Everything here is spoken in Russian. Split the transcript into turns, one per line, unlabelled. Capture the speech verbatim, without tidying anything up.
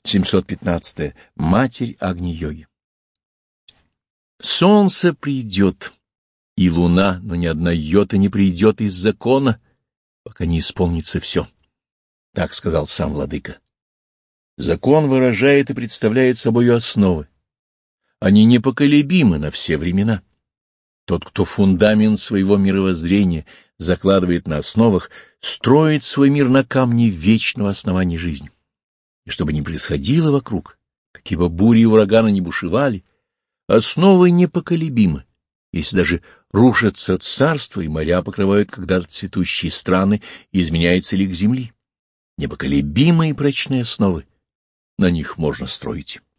семьсот пятнадцатое. Матерь Агни-йоги. Солнце придет, и луна, но ни одна йота не придет из закона, пока не исполнится все. Так сказал сам владыка. Закон выражает и представляет собой основы. Они непоколебимы на все времена. Тот, кто фундамент своего мировоззрения закладывает на основах, строит свой мир на камне вечного основания жизни. И что бы ни происходило вокруг, какие бы бури и ураганы ни бушевали, основы непоколебимы. Если даже рушатся царства и моря покрывают когда-то цветущие страны, и изменяется лик земли. Непоколебимые и прочные основы, на них можно строить.